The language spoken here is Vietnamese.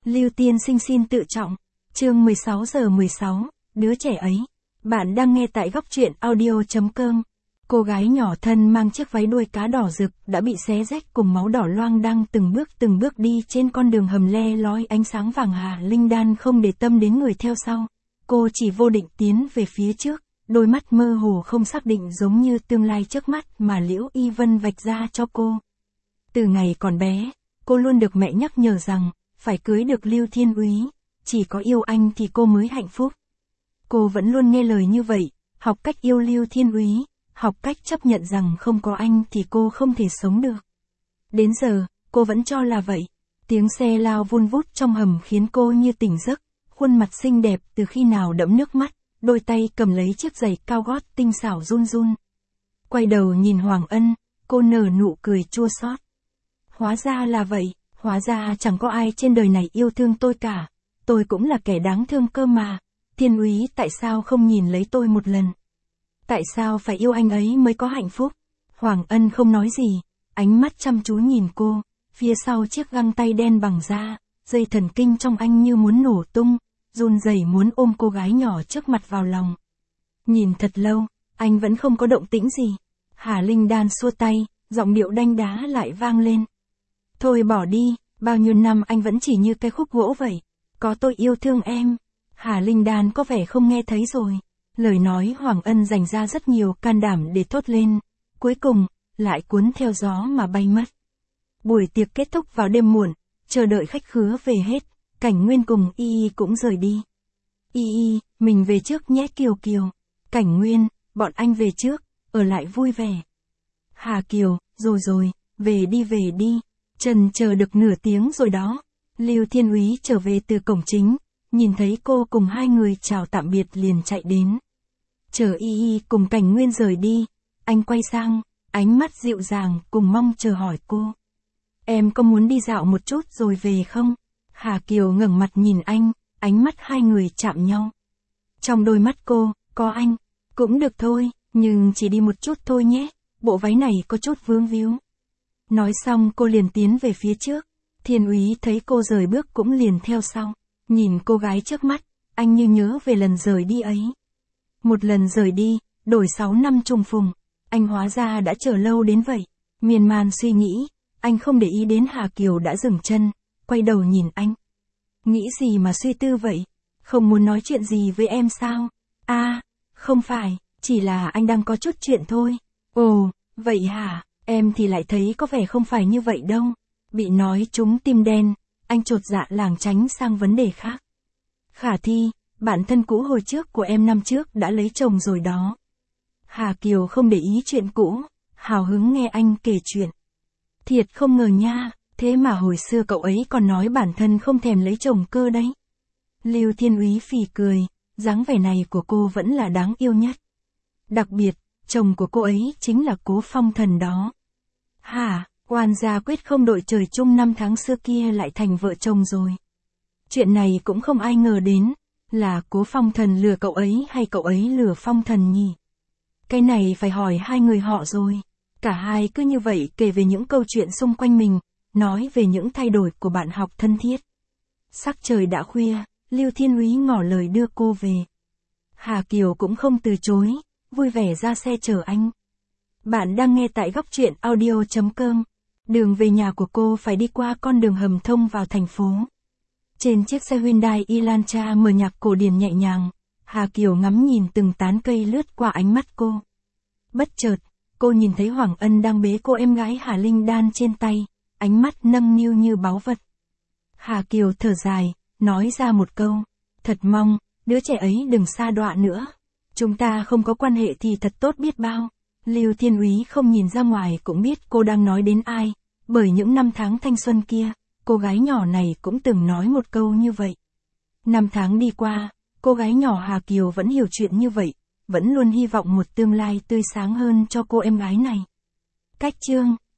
Lưu Tiên Sinh xin tự trọng. Chương 16:16, đứa trẻ ấy. Bạn đang nghe tại góc truyện audio.com. Cô gái nhỏ thân mang chiếc váy đuôi cá đỏ rực đã bị xé rách cùng máu đỏ loang đang từng bước đi trên con đường hầm le lói ánh sáng vàng. Hà Linh Đan không để tâm đến người theo sau. Cô chỉ vô định tiến về phía trước, đôi mắt mơ hồ không xác định giống như tương lai trước mắt mà Liễu Y Vân vạch ra cho cô. Từ ngày còn bé, cô luôn được mẹ nhắc nhở rằng, phải cưới được Lưu Thiên Úy, chỉ có yêu anh thì cô mới hạnh phúc. Cô vẫn luôn nghe lời như vậy, học cách yêu Lưu Thiên Úy, học cách chấp nhận rằng không có anh thì cô không thể sống được. Đến giờ, cô vẫn cho là vậy. Tiếng xe lao vun vút trong hầm khiến cô như tỉnh giấc, khuôn mặt xinh đẹp từ khi nào đẫm nước mắt, đôi tay cầm lấy chiếc giày cao gót tinh xảo run run. Quay đầu nhìn Hoàng Ân, cô nở nụ cười chua xót. Hóa ra là vậy, hóa ra chẳng có ai trên đời này yêu thương tôi cả, tôi cũng là kẻ đáng thương cơ mà. Thiên Úy tại sao không nhìn lấy tôi một lần? Tại sao phải yêu anh ấy mới có hạnh phúc? Hoàng Ân không nói gì, ánh mắt chăm chú nhìn cô, phía sau chiếc găng tay đen bằng da, dây thần kinh trong anh như muốn nổ tung, run rẩy muốn ôm cô gái nhỏ trước mặt vào lòng. Nhìn thật lâu, anh vẫn không có động tĩnh gì. Hà Linh Đan xua tay, giọng điệu đanh đá lại vang lên. Thôi bỏ đi, bao nhiêu năm anh vẫn chỉ như cây khúc gỗ vậy. Có tôi yêu thương em. Hà Linh Đan có vẻ không nghe thấy rồi. Lời nói Hoàng Ân dành ra rất nhiều can đảm để thốt lên. Cuối cùng, lại cuốn theo gió mà bay mất. Buổi tiệc kết thúc vào đêm muộn, chờ đợi khách khứa về hết. Cảnh Nguyên cùng Y cũng rời đi. Y, mình về trước nhé Kiều Kiều. Cảnh Nguyên, bọn anh về trước, ở lại vui vẻ. Hà Kiều, rồi, về đi. Trần chờ được nửa tiếng rồi đó. Lưu Thiên Úy trở về từ cổng chính, nhìn thấy cô cùng hai người chào tạm biệt liền chạy đến. Chờ Y cùng Cảnh Nguyên rời đi, anh quay sang, ánh mắt dịu dàng cùng mong chờ hỏi cô. Em có muốn đi dạo một chút rồi về không? Hà Kiều ngẩng mặt nhìn anh, ánh mắt hai người chạm nhau. Trong đôi mắt cô, có anh. Cũng được thôi, nhưng chỉ đi một chút thôi nhé, bộ váy này có chút vướng víu. Nói xong cô liền tiến về phía trước. Thiên Úy thấy cô rời bước cũng liền theo sau. Nhìn cô gái trước mắt, anh như nhớ về lần rời đi ấy. Một lần rời đi, đổi 6 năm trùng phùng. Anh hóa ra đã chờ lâu đến vậy. Miên man suy nghĩ, anh không để ý đến Hà Kiều đã dừng chân, quay đầu nhìn anh. Nghĩ gì mà suy tư vậy? Không muốn nói chuyện gì với em sao? Không phải, chỉ là anh đang có chút chuyện thôi. Ồ, vậy hả? Em thì lại thấy có vẻ không phải như vậy đâu. Bị nói trúng tim đen, anh chột dạ lảng tránh sang vấn đề khác. Khả Thi, bạn thân cũ hồi trước của em năm trước đã lấy chồng rồi đó. Hà Kiều không để ý chuyện cũ, hào hứng nghe anh kể chuyện. Thiệt không ngờ nha, thế mà hồi xưa cậu ấy còn nói bản thân không thèm lấy chồng cơ đấy. Lưu Thiên Úy phì cười, dáng vẻ này của cô vẫn là đáng yêu nhất. Đặc biệt, chồng của cô ấy chính là Cố Phong Thần đó. Hả, oan gia quyết không đội trời chung năm tháng xưa kia lại thành vợ chồng rồi. Chuyện này cũng không ai ngờ đến, là Cố Phong Thần lừa cậu ấy hay cậu ấy lừa Phong Thần nhỉ? Cái này phải hỏi hai người họ rồi. Cả hai cứ như vậy kể về những câu chuyện xung quanh mình, nói về những thay đổi của bạn học thân thiết. Sắc trời đã khuya, Lưu Thiên Úy ngỏ lời đưa cô về. Hà Kiều cũng không từ chối, vui vẻ ra xe chở anh. Bạn đang nghe tại góc truyện audio.com. Đường về nhà của cô phải đi qua con đường hầm thông vào thành phố. Trên chiếc xe Hyundai Elantra mở nhạc cổ điển nhẹ nhàng, Hà Kiều ngắm nhìn từng tán cây lướt qua ánh mắt cô. Bất chợt, cô nhìn thấy Hoàng Ân đang bế cô em gái Hà Linh Đan trên tay, ánh mắt nâng niu như báu vật. Hà Kiều thở dài, nói ra một câu, thật mong, đứa trẻ ấy đừng sa đọa nữa. Chúng ta không có quan hệ thì thật tốt biết bao. Lưu Thiên Úy không nhìn ra ngoài cũng biết cô đang nói đến ai, bởi những năm tháng thanh xuân kia, cô gái nhỏ này cũng từng nói một câu như vậy. Năm tháng đi qua, cô gái nhỏ Hà Kiều vẫn hiểu chuyện như vậy, vẫn luôn hy vọng một tương lai tươi sáng hơn cho cô em gái này. Cách chương